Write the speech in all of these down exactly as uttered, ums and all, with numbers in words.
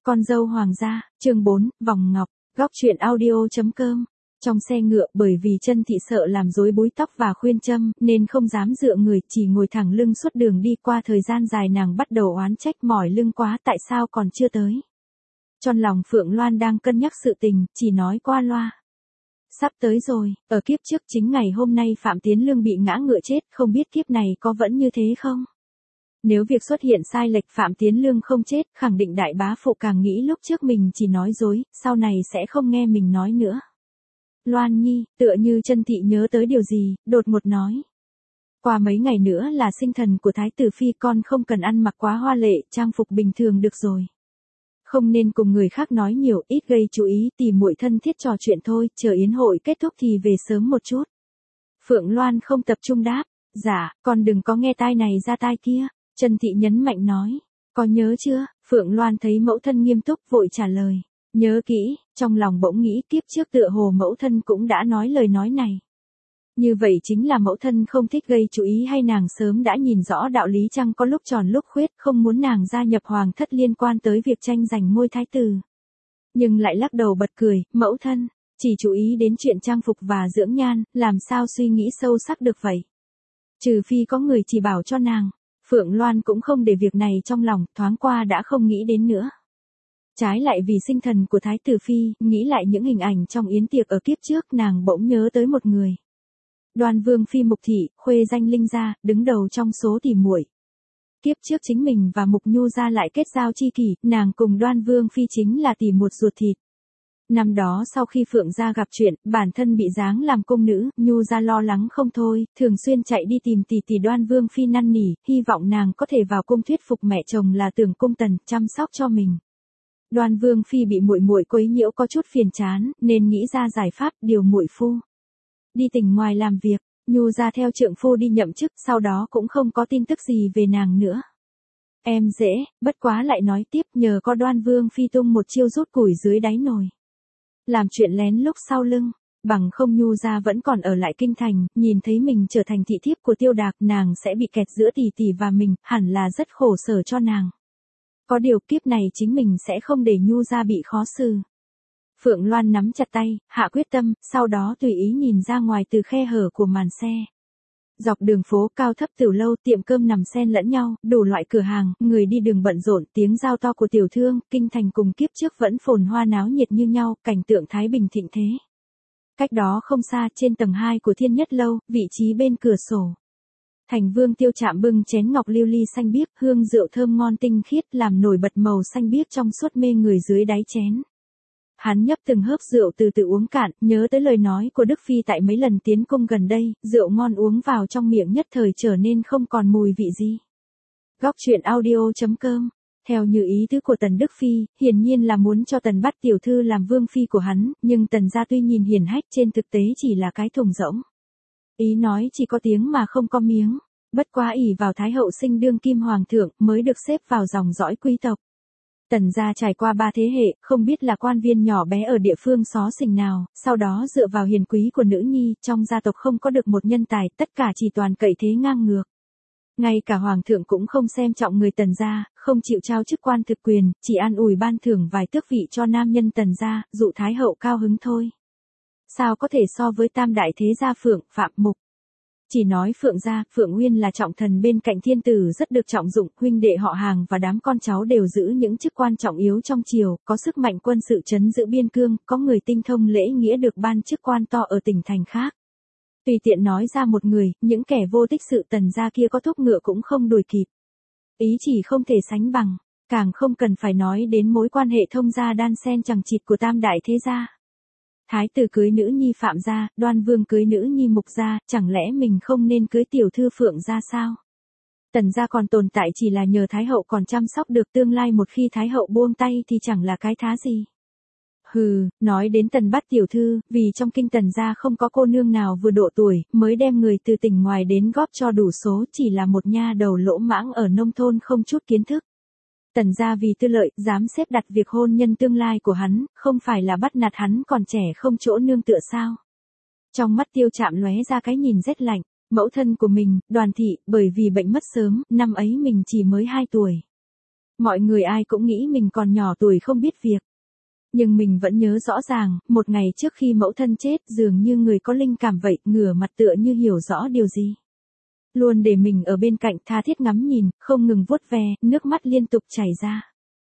Con dâu hoàng gia, chương bốn, vòng ngọc, góc truyện audio chấm com. Trong xe ngựa, bởi vì Chân Thị sợ làm rối búi tóc và khuyên châm, nên không dám dựa người, chỉ ngồi thẳng lưng suốt đường đi. Qua thời gian dài nàng bắt đầu oán trách mỏi lưng quá tại sao còn chưa tới. Trong lòng Phượng Loan đang cân nhắc sự tình, chỉ nói qua loa. Sắp tới rồi, ở kiếp trước chính ngày hôm nay Phạm Tiến Lương bị ngã ngựa chết, không biết kiếp này có vẫn như thế không? Nếu việc xuất hiện sai lệch Phạm Tiến Lương không chết, khẳng định đại bá phụ càng nghĩ lúc trước mình chỉ nói dối, sau này sẽ không nghe mình nói nữa. Loan Nhi, tựa như Chân Thị nhớ tới điều gì, đột ngột nói. Qua mấy ngày nữa là sinh thần của Thái tử Phi, con không cần ăn mặc quá hoa lệ, trang phục bình thường được rồi. Không nên cùng người khác nói nhiều, ít gây chú ý, tìm muội thân thiết trò chuyện thôi, chờ yến hội kết thúc thì về sớm một chút. Phượng Loan không tập trung đáp, dạ, con đừng có nghe tai này ra tai kia. Chân Thị nhấn mạnh nói, có nhớ chưa? Phượng Loan thấy mẫu thân nghiêm túc vội trả lời, nhớ kỹ, trong lòng bỗng nghĩ kiếp trước tựa hồ mẫu thân cũng đã nói lời nói này. Như vậy chính là mẫu thân không thích gây chú ý hay nàng sớm đã nhìn rõ đạo lý chăng, có lúc tròn lúc khuyết, không muốn nàng gia nhập hoàng thất liên quan tới việc tranh giành ngôi thái tử. Nhưng lại lắc đầu bật cười, mẫu thân, chỉ chú ý đến chuyện trang phục và dưỡng nhan, làm sao suy nghĩ sâu sắc được vậy? Trừ phi có người chỉ bảo cho nàng. Phượng Loan cũng không để việc này trong lòng, thoáng qua đã không nghĩ đến nữa. Trái lại vì sinh thần của Thái tử Phi, nghĩ lại những hình ảnh trong yến tiệc ở kiếp trước, nàng bỗng nhớ tới một người. Đoan Vương Phi Mục Thị, khuê danh Linh gia, đứng đầu trong số tỷ muội. Kiếp trước chính mình và Mục Nhu gia lại kết giao chi kỷ, nàng cùng Đoan Vương Phi chính là tỷ muội ruột thịt. Năm đó sau khi Phượng gia gặp chuyện, bản thân bị giáng làm cung nữ, Nhu gia lo lắng không thôi, thường xuyên chạy đi tìm tỷ tỷ Đoan Vương Phi năn nỉ, hy vọng nàng có thể vào cung thuyết phục mẹ chồng là Tưởng Cung Tần, chăm sóc cho mình. Đoan Vương Phi bị muội muội quấy nhiễu có chút phiền chán, nên nghĩ ra giải pháp điều muội phu đi tỉnh ngoài làm việc, Nhu gia theo trượng phu đi nhậm chức, sau đó cũng không có tin tức gì về nàng nữa. Em dễ, bất quá lại nói tiếp, nhờ có Đoan Vương Phi tung một chiêu rút củi dưới đáy nồi. Làm chuyện lén lúc sau lưng, bằng không Nhu gia vẫn còn ở lại kinh thành, nhìn thấy mình trở thành thị thiếp của Tiêu Đạc, nàng sẽ bị kẹt giữa tỷ tỷ và mình, hẳn là rất khổ sở cho nàng. Có điều kiếp này chính mình sẽ không để Nhu gia bị khó xử. Phượng Loan nắm chặt tay, hạ quyết tâm, sau đó tùy ý nhìn ra ngoài từ khe hở của màn xe. Dọc đường phố cao thấp tiểu lâu, tiệm cơm nằm xen lẫn nhau, đủ loại cửa hàng, người đi đường bận rộn, tiếng giao to của tiểu thương, kinh thành cùng kiếp trước vẫn phồn hoa náo nhiệt như nhau, cảnh tượng thái bình thịnh thế. Cách đó không xa, trên tầng hai của Thiên Nhất lâu, vị trí bên cửa sổ. Thành Vương Tiêu Trạm bưng chén ngọc lưu ly xanh biếc, hương rượu thơm ngon tinh khiết, làm nổi bật màu xanh biếc trong suốt mê người dưới đáy chén. Hắn nhấp từng hớp rượu từ từ uống cạn, nhớ tới lời nói của Đức Phi tại mấy lần tiến cung gần đây, rượu ngon uống vào trong miệng nhất thời trở nên không còn mùi vị gì. Góc truyện audio chấm com. Theo như ý tứ của Tần Đức Phi, hiển nhiên là muốn cho Tần Bát tiểu thư làm vương phi của hắn, nhưng Tần gia tuy nhìn hiển hách trên thực tế chỉ là cái thùng rỗng. Ý nói chỉ có tiếng mà không có miếng, bất quá ỷ vào Thái hậu sinh đương kim hoàng thượng mới được xếp vào dòng dõi quý tộc. Tần gia trải qua ba thế hệ, không biết là quan viên nhỏ bé ở địa phương xó xỉnh nào, sau đó dựa vào hiền quý của nữ nhi, trong gia tộc không có được một nhân tài, tất cả chỉ toàn cậy thế ngang ngược. Ngay cả hoàng thượng cũng không xem trọng người Tần gia, không chịu trao chức quan thực quyền, chỉ an ủi ban thưởng vài tước vị cho nam nhân Tần gia, dụ Thái hậu cao hứng thôi. Sao có thể so với tam đại thế gia Phượng, Phạm, Mục? Chỉ nói Phượng gia, Phượng Nguyên là trọng thần bên cạnh thiên tử rất được trọng dụng, huynh đệ họ hàng và đám con cháu đều giữ những chức quan trọng yếu trong triều, có sức mạnh quân sự trấn giữ biên cương, có người tinh thông lễ nghĩa được ban chức quan to ở tỉnh thành khác. Tùy tiện nói ra một người, những kẻ vô tích sự Tần gia kia có thúc ngựa cũng không đuổi kịp. Ý chỉ không thể sánh bằng, càng không cần phải nói đến mối quan hệ thông gia đan xen chằng chịt của tam đại thế gia. Thái tử cưới nữ nhi Phạm gia, Đoan Vương cưới nữ nhi Mục gia, chẳng lẽ mình không nên cưới tiểu thư Phượng gia sao? Tần gia còn tồn tại chỉ là nhờ Thái hậu còn chăm sóc được, tương lai một khi Thái hậu buông tay thì chẳng là cái thá gì. Hừ, nói đến Tần Bát tiểu thư, vì trong kinh Tần gia không có cô nương nào vừa độ tuổi, mới đem người từ tỉnh ngoài đến góp cho đủ số, chỉ là một nha đầu lỗ mãng ở nông thôn không chút kiến thức. Tần gia vì tư lợi, dám xếp đặt việc hôn nhân tương lai của hắn, không phải là bắt nạt hắn còn trẻ không chỗ nương tựa sao? Trong mắt Tiêu Trạm lóe ra cái nhìn rét lạnh, mẫu thân của mình, Đoàn thị, bởi vì bệnh mất sớm, năm ấy mình chỉ mới hai tuổi. Mọi người ai cũng nghĩ mình còn nhỏ tuổi không biết việc. Nhưng mình vẫn nhớ rõ ràng, một ngày trước khi mẫu thân chết dường như người có linh cảm vậy, ngửa mặt tựa như hiểu rõ điều gì. Luôn để mình ở bên cạnh tha thiết ngắm nhìn, không ngừng vuốt ve, nước mắt liên tục chảy ra.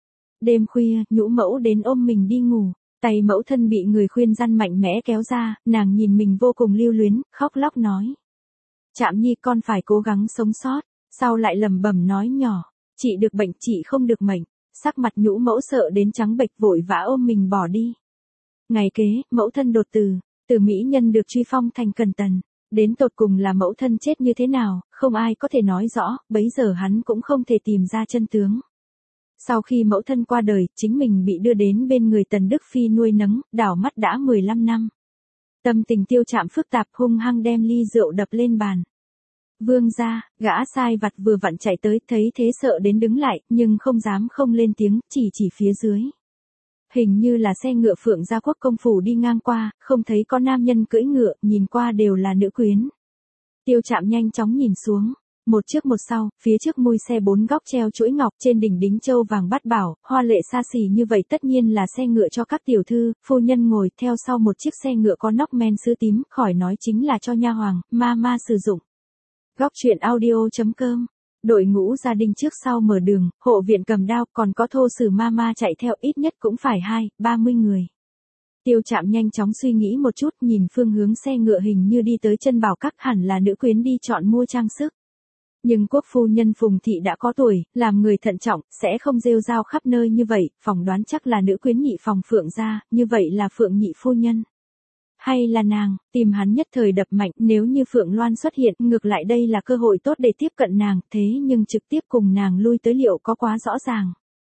Đêm khuya, nhũ mẫu đến ôm mình đi ngủ, tay mẫu thân bị người khuyên răn mạnh mẽ kéo ra, nàng nhìn mình vô cùng lưu luyến, khóc lóc nói. Trạm Nhi con phải cố gắng sống sót, sau lại lẩm bẩm nói nhỏ, chị được bệnh chị không được mệnh, sắc mặt nhũ mẫu sợ đến trắng bệch vội vã ôm mình bỏ đi. Ngày kế, mẫu thân đột tử, từ mỹ nhân được truy phong thành cần tần, đến tột cùng là mẫu thân chết như thế nào, không ai có thể nói rõ, bấy giờ hắn cũng không thể tìm ra chân tướng. Sau khi mẫu thân qua đời, chính mình bị đưa đến bên người Tần Đức Phi nuôi nấng, đảo mắt đã mười lăm năm. Tâm tình Tiêu Trạm phức tạp hung hăng đem ly rượu đập lên bàn. Vương gia, gã sai vặt vừa vặn chạy tới, thấy thế sợ đến đứng lại, nhưng không dám không lên tiếng, chỉ chỉ phía dưới. Hình như là xe ngựa Phượng Gia Quốc công phủ đi ngang qua, không thấy có nam nhân cưỡi ngựa, nhìn qua đều là nữ quyến. Tiêu Trạm nhanh chóng nhìn xuống. Một trước một sau, phía trước mui xe bốn góc treo chuỗi ngọc, trên đỉnh đính châu vàng bát bảo, hoa lệ xa xỉ như vậy tất nhiên là xe ngựa cho các tiểu thư, phu nhân ngồi, theo sau một chiếc xe ngựa có nóc men sứ tím, khỏi nói chính là cho nha hoàng, ma ma sử dụng. Góc truyện audio chấm com. Đội ngũ gia đình trước sau mở đường, hộ viện cầm đao, còn có thô sử ma ma chạy theo, ít nhất cũng phải hai, ba mươi người. Tiêu Trạm nhanh chóng suy nghĩ một chút, nhìn phương hướng xe ngựa hình như đi tới chân bảo các, hẳn là nữ quyến đi chọn mua trang sức. Nhưng quốc phu nhân Phùng Thị đã có tuổi, làm người thận trọng, sẽ không rêu rao khắp nơi như vậy, phỏng đoán chắc là nữ quyến nhị phòng Phượng gia, như vậy là Phượng nhị phu nhân. Hay là nàng, tìm hắn nhất thời đập mạnh, nếu như Phượng Loan xuất hiện, ngược lại đây là cơ hội tốt để tiếp cận nàng, thế nhưng trực tiếp cùng nàng lui tới liệu có quá rõ ràng.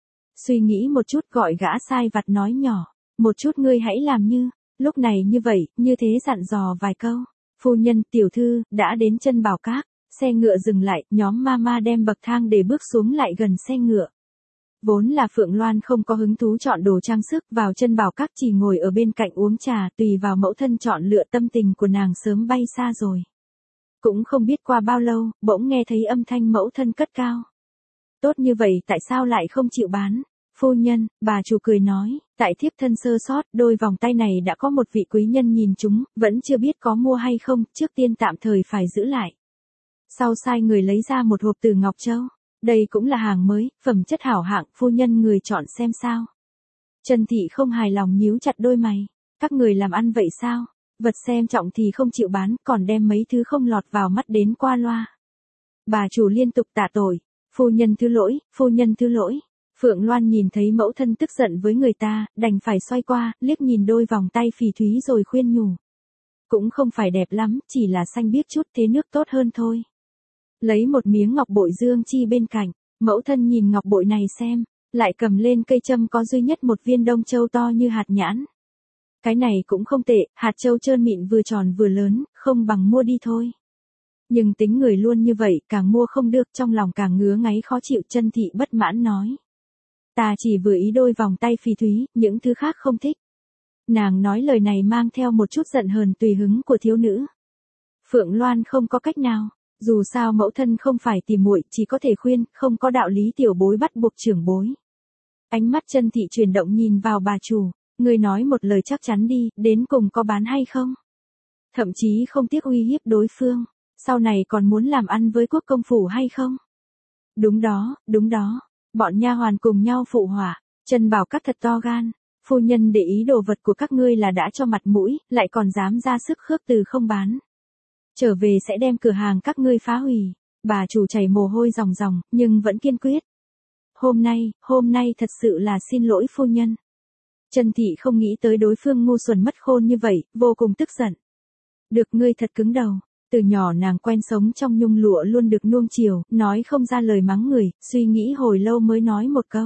Suy nghĩ một chút gọi gã sai vặt nói nhỏ, một chút ngươi hãy làm như, lúc này như vậy, như thế dặn dò vài câu. Phu nhân, tiểu thư, đã đến chân bảo các. Xe ngựa dừng lại, nhóm mama đem bậc thang để bước xuống lại gần xe ngựa. Vốn là Phượng Loan không có hứng thú chọn đồ trang sức, vào chân bảo các chỉ ngồi ở bên cạnh uống trà, tùy vào mẫu thân chọn lựa, tâm tình của nàng sớm bay xa rồi. Cũng không biết qua bao lâu, bỗng nghe thấy âm thanh mẫu thân cất cao. Tốt như vậy tại sao lại không chịu bán? Phu nhân, bà chủ cười nói, tại thiếp thân sơ sót, đôi vòng tay này đã có một vị quý nhân nhìn chúng, vẫn chưa biết có mua hay không, trước tiên tạm thời phải giữ lại. Sau sai người lấy ra một hộp từ Ngọc Châu. Đây cũng là hàng mới, phẩm chất hảo hạng, phu nhân người chọn xem sao. Trần Thị không hài lòng nhíu chặt đôi mày. Các người làm ăn vậy sao? Vật xem trọng thì không chịu bán, còn đem mấy thứ không lọt vào mắt đến qua loa. Bà chủ liên tục tạ tội. Phu nhân thứ lỗi, phu nhân thứ lỗi. Phượng Loan nhìn thấy mẫu thân tức giận với người ta, đành phải xoay qua, liếc nhìn đôi vòng tay phỉ thúy rồi khuyên nhủ. Cũng không phải đẹp lắm, chỉ là xanh biếc chút thế nước tốt hơn thôi. Lấy một miếng ngọc bội dương chi bên cạnh, mẫu thân nhìn ngọc bội này xem, lại cầm lên cây châm có duy nhất một viên đông châu to như hạt nhãn. Cái này cũng không tệ, hạt châu trơn mịn vừa tròn vừa lớn, không bằng mua đi thôi. Nhưng tính người luôn như vậy, càng mua không được, trong lòng càng ngứa ngáy khó chịu. Chân Thị bất mãn nói. Ta chỉ vừa ý đôi vòng tay phỉ thúy, những thứ khác không thích. Nàng nói lời này mang theo một chút giận hờn tùy hứng của thiếu nữ. Phượng Loan không có cách nào. Dù sao mẫu thân không phải tìm muội, chỉ có thể khuyên, không có đạo lý tiểu bối bắt buộc trưởng bối. Ánh mắt Chân Thị chuyển động nhìn vào bà chủ, người nói một lời chắc chắn đi, đến cùng có bán hay không? Thậm chí không tiếc uy hiếp đối phương, sau này còn muốn làm ăn với quốc công phủ hay không? Đúng đó, đúng đó, bọn nha hoàn cùng nhau phụ họa, Trần Bảo Các thật to gan, phu nhân để ý đồ vật của các ngươi là đã cho mặt mũi, lại còn dám ra sức khước từ không bán. Trở về sẽ đem cửa hàng các ngươi phá hủy. Bà chủ chảy mồ hôi ròng ròng, nhưng vẫn kiên quyết. Hôm nay, hôm nay thật sự là xin lỗi phu nhân. Trần Thị không nghĩ tới đối phương ngu xuẩn mất khôn như vậy, vô cùng tức giận. Được ngươi thật cứng đầu. Từ nhỏ nàng quen sống trong nhung lụa luôn được nuông chiều, nói không ra lời mắng người, suy nghĩ hồi lâu mới nói một câu.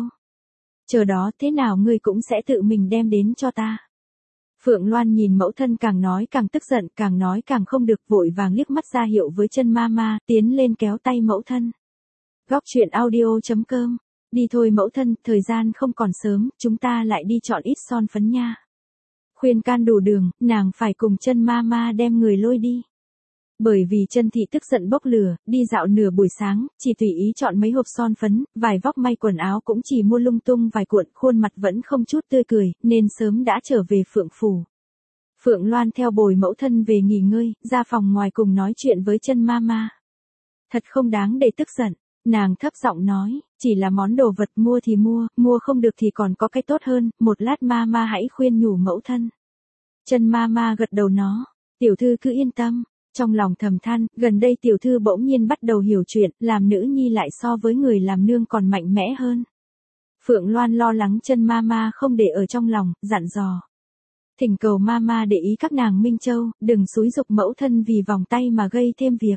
Chờ đó thế nào ngươi cũng sẽ tự mình đem đến cho ta. Phượng Loan nhìn mẫu thân càng nói càng tức giận, càng nói càng không được, vội vàng liếc mắt ra hiệu với chân mama, tiến lên kéo tay mẫu thân. Góc truyện audio chấm com. Đi thôi mẫu thân, thời gian không còn sớm, chúng ta lại đi chọn ít son phấn nha. Khuyên can đủ đường, nàng phải cùng chân mama đem người lôi đi. Bởi vì chân thị tức giận bốc lửa, đi dạo nửa buổi sáng, chỉ tùy ý chọn mấy hộp son phấn, vài vóc may quần áo cũng chỉ mua lung tung vài cuộn, khuôn mặt vẫn không chút tươi cười, nên sớm đã trở về Phượng Phủ. Phượng Loan theo bồi mẫu thân về nghỉ ngơi, ra phòng ngoài cùng nói chuyện với chân mama. Thật không đáng để tức giận, nàng thấp giọng nói, chỉ là món đồ vật mua thì mua, mua không được thì còn có cái tốt hơn, một lát mama hãy khuyên nhủ mẫu thân. Chân mama gật đầu nó, tiểu thư cứ yên tâm. Trong lòng thầm than, gần đây tiểu thư bỗng nhiên bắt đầu hiểu chuyện, làm nữ nhi lại so với người làm nương còn mạnh mẽ hơn. Phượng Loan lo lắng chân mama không để ở trong lòng, dặn dò. Thỉnh cầu mama để ý các nàng Minh Châu, đừng xúi giục mẫu thân vì vòng tay mà gây thêm việc.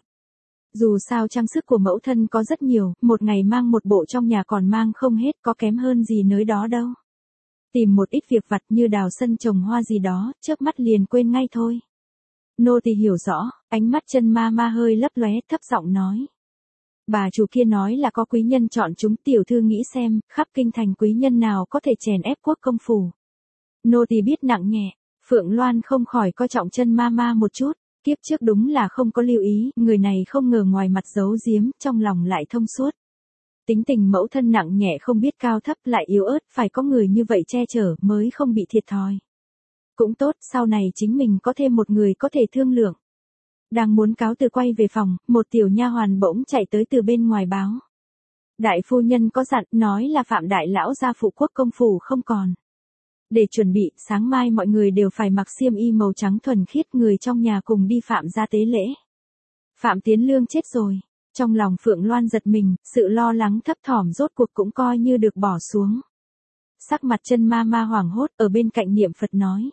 Dù sao trang sức của mẫu thân có rất nhiều, một ngày mang một bộ trong nhà còn mang không hết, có kém hơn gì nơi đó đâu. Tìm một ít việc vặt như đào sân trồng hoa gì đó, chớp mắt liền quên ngay thôi. Nô tỳ hiểu rõ, ánh mắt chân ma ma hơi lấp lóe, thấp giọng nói. Bà chủ kia nói là có quý nhân chọn chúng, tiểu thư nghĩ xem, khắp kinh thành quý nhân nào có thể chèn ép quốc công phủ. Nô tỳ biết nặng nhẹ, Phượng Loan không khỏi coi trọng chân ma ma một chút, kiếp trước đúng là không có lưu ý, người này không ngờ ngoài mặt giấu giếm, trong lòng lại thông suốt. Tính tình mẫu thân nặng nhẹ không biết cao thấp lại yếu ớt, phải có người như vậy che chở mới không bị thiệt thòi. Cũng tốt, sau này chính mình có thêm một người có thể thương lượng. Đang muốn cáo từ quay về phòng, một tiểu nha hoàn bỗng chạy tới từ bên ngoài báo. Đại phu nhân có dặn, nói là Phạm đại lão gia phụ quốc công phủ không còn. Để chuẩn bị, sáng mai mọi người đều phải mặc xiêm y màu trắng thuần khiết, người trong nhà cùng đi Phạm gia tế lễ. Phạm Tiến Lương chết rồi. Trong lòng Phượng Loan giật mình, sự lo lắng thấp thỏm rốt cuộc cũng coi như được bỏ xuống. Sắc mặt chân ma ma hoảng hốt, ở bên cạnh niệm Phật nói.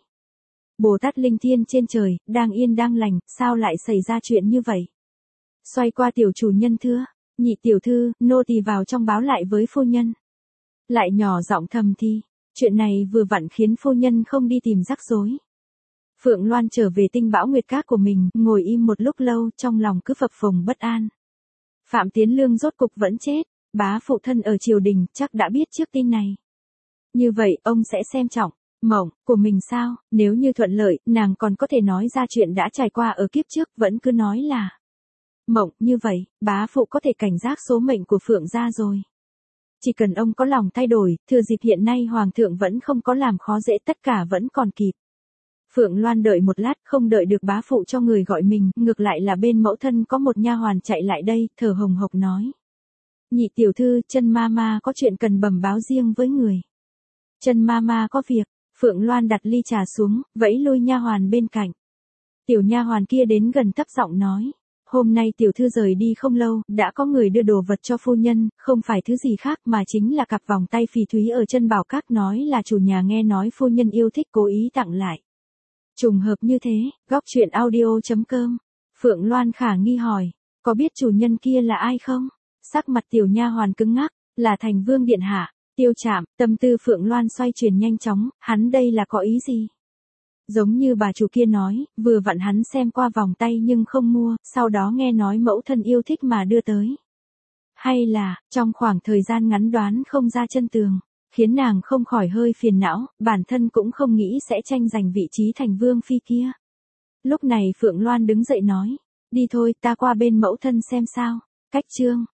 Bồ Tát Linh Thiên trên trời, đang yên đang lành, sao lại xảy ra chuyện như vậy? Xoay qua tiểu chủ nhân thưa, nhị tiểu thư, nô tỳ vào trong báo lại với phu nhân. Lại nhỏ giọng thầm thì, chuyện này vừa vặn khiến phu nhân không đi tìm rắc rối. Phượng Loan trở về tinh bão nguyệt các của mình, ngồi im một lúc lâu, trong lòng cứ phập phồng bất an. Phạm Tiến Lương rốt cục vẫn chết, bá phụ thân ở triều đình, chắc đã biết trước tin này. Như vậy, ông sẽ xem trọng. Mộng, của mình sao, nếu như thuận lợi, nàng còn có thể nói ra chuyện đã trải qua ở kiếp trước, vẫn cứ nói là mộng, như vậy, bá phụ có thể cảnh giác số mệnh của Phượng gia rồi. Chỉ cần ông có lòng thay đổi, thừa dịp hiện nay Hoàng thượng vẫn không có làm khó dễ, tất cả vẫn còn kịp. Phượng Loan đợi một lát, không đợi được bá phụ cho người gọi mình, ngược lại là bên mẫu thân có một nha hoàn chạy lại đây, thở hồng hộc nói. Nhị tiểu thư, chân ma ma có chuyện cần bẩm báo riêng với người. Chân ma ma có việc. Phượng Loan đặt ly trà xuống, vẫy lui nha hoàn bên cạnh. Tiểu nha hoàn kia đến gần thấp giọng nói, hôm nay tiểu thư rời đi không lâu, đã có người đưa đồ vật cho phu nhân, không phải thứ gì khác mà chính là cặp vòng tay phỉ thúy ở chân bảo các, nói là chủ nhà nghe nói phu nhân yêu thích cố ý tặng lại. Trùng hợp như thế, góc truyện audio chấm com. Phượng Loan khả nghi hỏi, có biết chủ nhân kia là ai không? Sắc mặt tiểu nha hoàn cứng ngắc, là Thành Vương điện hạ. Tiêu Trạm, tâm tư Phượng Loan xoay chuyển nhanh chóng, hắn đây là có ý gì? Giống như bà chủ kia nói, vừa vặn hắn xem qua vòng tay nhưng không mua, sau đó nghe nói mẫu thân yêu thích mà đưa tới. Hay là, trong khoảng thời gian ngắn đoán không ra chân tường, khiến nàng không khỏi hơi phiền não, bản thân cũng không nghĩ sẽ tranh giành vị trí thành vương phi kia. Lúc này Phượng Loan đứng dậy nói, đi thôi ta qua bên mẫu thân xem sao, cách chương.